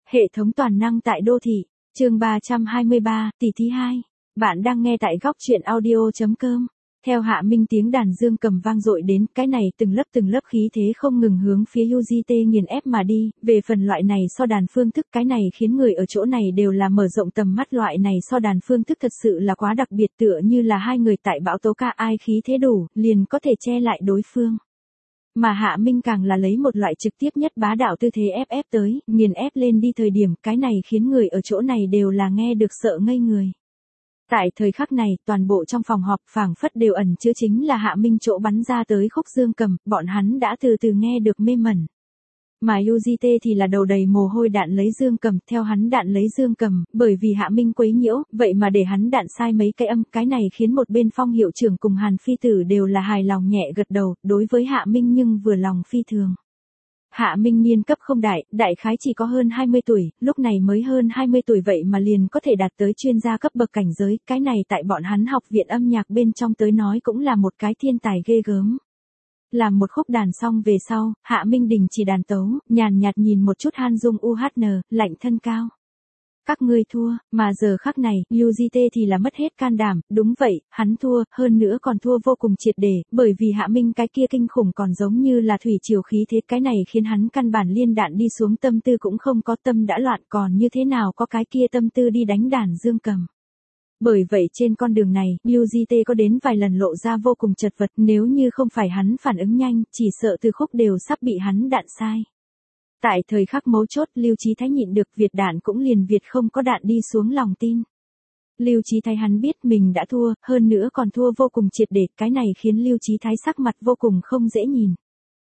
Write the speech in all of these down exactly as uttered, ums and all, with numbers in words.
Hệ thống toàn năng tại đô thị, chương ba trăm hai mươi ba, tỷ thí hai. Bạn đang nghe tại góc truyện audio chấm com. Theo Hạ Minh tiếng đàn dương cầm vang dội đến, cái này từng lớp từng lớp khí thế không ngừng hướng phía u giê tê nghiền ép mà đi, về phần loại này so đàn phương thức cái này khiến người ở chỗ này đều là mở rộng tầm mắt, loại này so đàn phương thức thật sự là quá đặc biệt, tựa như là hai người tại bão tố ca ai khí thế đủ, liền có thể che lại đối phương. Mà Hạ Minh càng là lấy một loại trực tiếp nhất bá đạo tư thế ép ép tới, nghiền ép lên đi thời điểm, cái này khiến người ở chỗ này đều là nghe được sợ ngây người. Tại thời khắc này, toàn bộ trong phòng họp phảng phất đều ẩn chứa chính là Hạ Minh chỗ bắn ra tới khúc dương cầm, bọn hắn đã từ từ nghe được mê mẩn. Mà u giê tê thì là đầu đầy mồ hôi đạn lấy dương cầm, theo hắn đạn lấy dương cầm, bởi vì Hạ Minh quấy nhiễu, vậy mà để hắn đạn sai mấy cái âm, cái này khiến một bên Phong hiệu trưởng cùng Hàn Phi Tử đều là hài lòng nhẹ gật đầu, đối với Hạ Minh nhưng vừa lòng phi thường. Hạ Minh niên cấp không đại, đại khái chỉ có hơn hai mươi tuổi, lúc này mới hơn hai mươi tuổi vậy mà liền có thể đạt tới chuyên gia cấp bậc cảnh giới, cái này tại bọn hắn học viện âm nhạc bên trong tới nói cũng là một cái thiên tài ghê gớm. Làm một khúc đàn xong về sau, Hạ Minh đình chỉ đàn tấu, nhàn nhạt nhìn một chút Han Dung u hát en, lạnh thân cao. Các ngươi thua, mà giờ khắc này, u giê tê thì là mất hết can đảm, đúng vậy, hắn thua, hơn nữa còn thua vô cùng triệt để, bởi vì Hạ Minh cái kia kinh khủng còn giống như là thủy triều khí thế, cái này khiến hắn căn bản liên đạn đi xuống tâm tư cũng không có, tâm đã loạn, còn như thế nào có cái kia tâm tư đi đánh đàn dương cầm. Bởi vậy trên con đường này, u giê tê có đến vài lần lộ ra vô cùng chật vật, nếu như không phải hắn phản ứng nhanh, chỉ sợ từ khúc đều sắp bị hắn đạn sai. Tại thời khắc mấu chốt, Lưu Chí Thái nhịn được, Việt đạn cũng liền Việt không có đạn đi xuống lòng tin. Lưu Chí Thái hắn biết mình đã thua, hơn nữa còn thua vô cùng triệt để, cái này khiến Lưu Chí Thái sắc mặt vô cùng không dễ nhìn.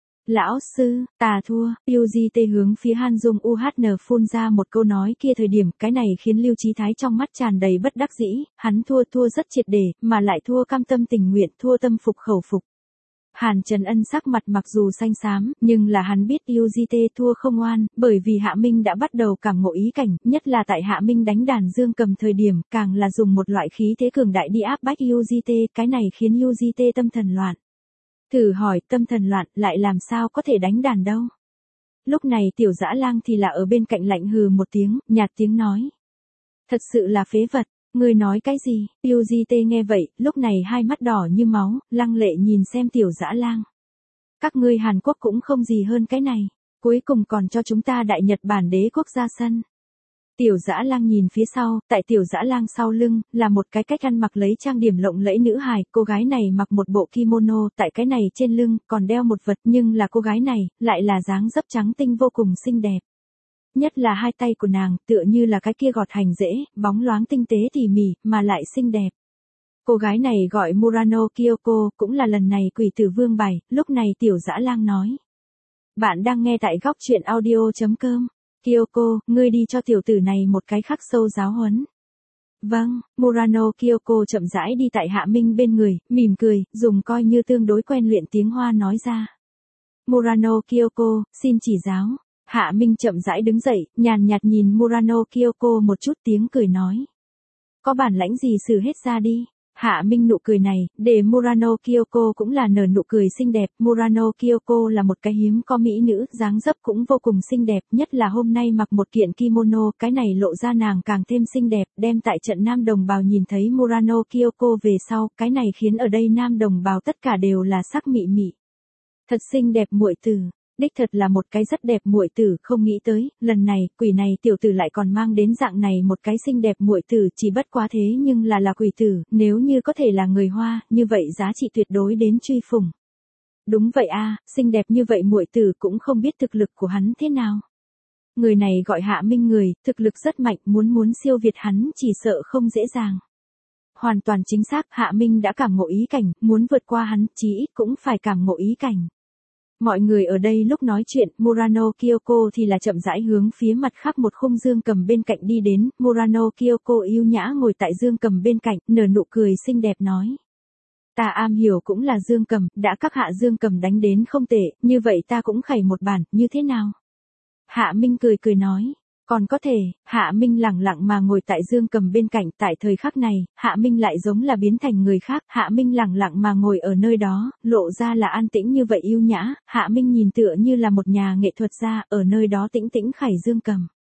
Lão sư, ta thua, u giê tê hướng phía Han Dung u hát en phun ra một câu nói kia thời điểm, cái này khiến Lưu Chí Thái trong mắt tràn đầy bất đắc dĩ, hắn thua thua rất triệt để, mà lại thua cam tâm tình nguyện, thua tâm phục khẩu phục. Hàn Trần Ân sắc mặt mặc dù xanh xám, nhưng là hắn biết u giê tê thua không oan, bởi vì Hạ Minh đã bắt đầu cảm ngộ ý cảnh, nhất là tại Hạ Minh đánh đàn dương cầm thời điểm, càng là dùng một loại khí thế cường đại đi áp bách u giê tê, cái này khiến u giê tê tâm thần loạn. Thử hỏi, tâm thần loạn, lại làm sao có thể đánh đàn đâu? Lúc này Tiểu Dã Lang thì là ở bên cạnh lạnh hừ một tiếng, nhạt tiếng nói. Thật sự là phế vật. Ngươi nói cái gì? u giê tê nghe vậy, lúc này hai mắt đỏ như máu, lăng lệ nhìn xem Tiểu Dã Lang. Các ngươi Hàn Quốc cũng không gì hơn cái này, cuối cùng còn cho chúng ta Đại Nhật Bản đế quốc ra sân. Tiểu Dã Lang nhìn phía sau, tại Tiểu Dã Lang sau lưng, là một cái cách ăn mặc lấy trang điểm lộng lẫy nữ hài, cô gái này mặc một bộ kimono, tại cái này trên lưng, còn đeo một vật, nhưng là cô gái này, lại là dáng dấp trắng tinh vô cùng xinh đẹp. Nhất là hai tay của nàng, tựa như là cái kia gọt hành dễ, bóng loáng tinh tế tỉ mỉ, mà lại xinh đẹp. Cô gái này gọi Murano Kyoko, cũng là lần này Quỷ Tử Vương bài, lúc này Tiểu Dã Lang nói. Bạn đang nghe tại góc truyện audio chấm com. Kyoko, ngươi đi cho tiểu tử này một cái khắc sâu giáo huấn. Vâng, Murano Kyoko chậm rãi đi tại Hạ Minh bên người, mỉm cười, dùng coi như tương đối quen luyện tiếng Hoa nói ra. Murano Kyoko, xin chỉ giáo. Hạ Minh chậm rãi đứng dậy, nhàn nhạt nhìn Murano Kyoko một chút, tiếng cười nói. Có bản lãnh gì xử hết ra đi. Hạ Minh nụ cười này, để Murano Kyoko cũng là nở nụ cười xinh đẹp. Murano Kyoko là một cái hiếm có mỹ nữ, dáng dấp cũng vô cùng xinh đẹp, nhất là hôm nay mặc một kiện kimono, cái này lộ ra nàng càng thêm xinh đẹp, đem tại trận nam đồng bào nhìn thấy Murano Kyoko về sau, cái này khiến ở đây nam đồng bào tất cả đều là sắc mị mị. Thật xinh đẹp muội tử. Đích thật là một cái rất đẹp muội tử, không nghĩ tới, lần này, quỷ này tiểu tử lại còn mang đến dạng này một cái xinh đẹp muội tử, chỉ bất quá thế nhưng là là quỷ tử, nếu như có thể là người Hoa, như vậy giá trị tuyệt đối đến truy phủng. Đúng vậy a, xinh đẹp như vậy muội tử cũng không biết thực lực của hắn thế nào. Người này gọi Hạ Minh người, thực lực rất mạnh, muốn muốn siêu việt hắn chỉ sợ không dễ dàng. Hoàn toàn chính xác, Hạ Minh đã cảm ngộ ý cảnh, muốn vượt qua hắn, chí ít cũng phải cảm ngộ ý cảnh. Mọi người ở đây lúc nói chuyện, Murano Kyoko thì là chậm rãi hướng phía mặt khác một khung dương cầm bên cạnh đi đến, Murano Kyoko yêu nhã ngồi tại dương cầm bên cạnh, nở nụ cười xinh đẹp nói. Ta am hiểu cũng là dương cầm, đã các hạ dương cầm đánh đến không tệ, như vậy ta cũng khẩy một bản, như thế nào? Hạ Minh cười cười nói. Còn có thể, Hạ Minh lẳng lặng mà ngồi tại dương cầm bên cạnh, tại thời khắc này, Hạ Minh lại giống là biến thành người khác, Hạ Minh lẳng lặng mà ngồi ở nơi đó, lộ ra là an tĩnh như vậy yêu nhã, Hạ Minh nhìn tựa như là một nhà nghệ thuật gia, ở nơi đó tĩnh tĩnh khải dương cầm.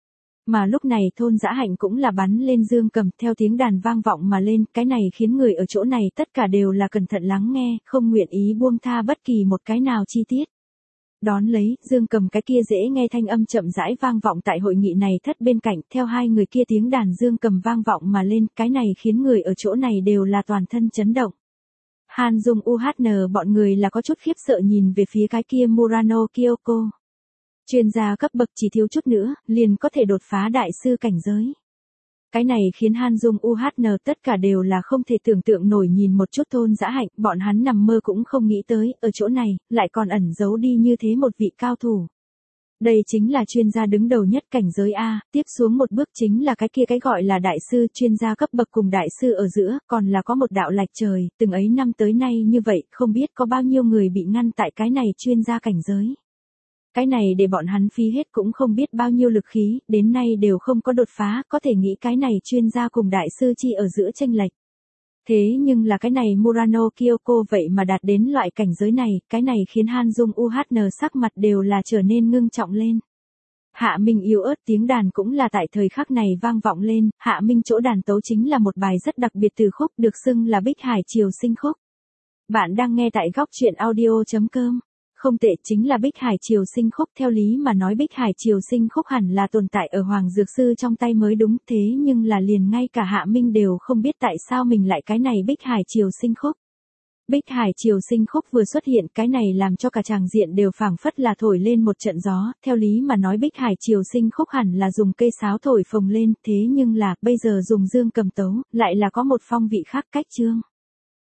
Mà lúc này Thôn Dã Hạnh cũng là bắn lên dương cầm theo tiếng đàn vang vọng mà lên, cái này khiến người ở chỗ này tất cả đều là cẩn thận lắng nghe, không nguyện ý buông tha bất kỳ một cái nào chi tiết. Đón lấy, dương cầm cái kia dễ nghe thanh âm chậm rãi vang vọng tại hội nghị này thất bên cạnh, theo hai người kia tiếng đàn dương cầm vang vọng mà lên, cái này khiến người ở chỗ này đều là toàn thân chấn động. Han Dung u hát en bọn người là có chút khiếp sợ nhìn về phía cái kia Murano Kyoko. Chuyên gia cấp bậc chỉ thiếu chút nữa, liền có thể đột phá đại sư cảnh giới. Cái này khiến Han Dung u hát en tất cả đều là không thể tưởng tượng nổi nhìn một chút Thôn Dã Hạnh, bọn hắn nằm mơ cũng không nghĩ tới, ở chỗ này, lại còn ẩn giấu đi như thế một vị cao thủ. Đây chính là chuyên gia đứng đầu nhất cảnh giới A, tiếp xuống một bước chính là cái kia cái gọi là đại sư, chuyên gia cấp bậc cùng đại sư ở giữa, còn là có một đạo lạch trời, từng ấy năm tới nay như vậy, không biết có bao nhiêu người bị ngăn tại cái này chuyên gia cảnh giới. Cái này để bọn hắn phí hết cũng không biết bao nhiêu lực khí, đến nay đều không có đột phá, có thể nghĩ cái này chuyên gia cùng đại sư chi ở giữa chênh lệch. Thế nhưng là cái này Murano Kyoko vậy mà đạt đến loại cảnh giới này, cái này khiến Han Dung u hát en sắc mặt đều là trở nên ngưng trọng lên. Hạ Minh yếu ớt tiếng đàn cũng là tại thời khắc này vang vọng lên, Hạ Minh chỗ đàn tấu chính là một bài rất đặc biệt từ khúc được xưng là Bích Hải Triều Sinh khúc. Bạn đang nghe tại góc truyện audio chấm com. Không tệ, chính là Bích Hải Triều Sinh khúc, theo lý mà nói Bích Hải Triều Sinh khúc hẳn là tồn tại ở Hoàng Dược Sư trong tay mới đúng, thế nhưng là liền ngay cả Hạ Minh đều không biết tại sao mình lại cái này Bích Hải Triều Sinh khúc. Bích Hải Triều Sinh khúc vừa xuất hiện, cái này làm cho cả tràng diện đều phảng phất là thổi lên một trận gió, theo lý mà nói Bích Hải Triều Sinh khúc hẳn là dùng cây sáo thổi phồng lên, thế nhưng là, bây giờ dùng dương cầm tấu, lại là có một phong vị khác cách chương.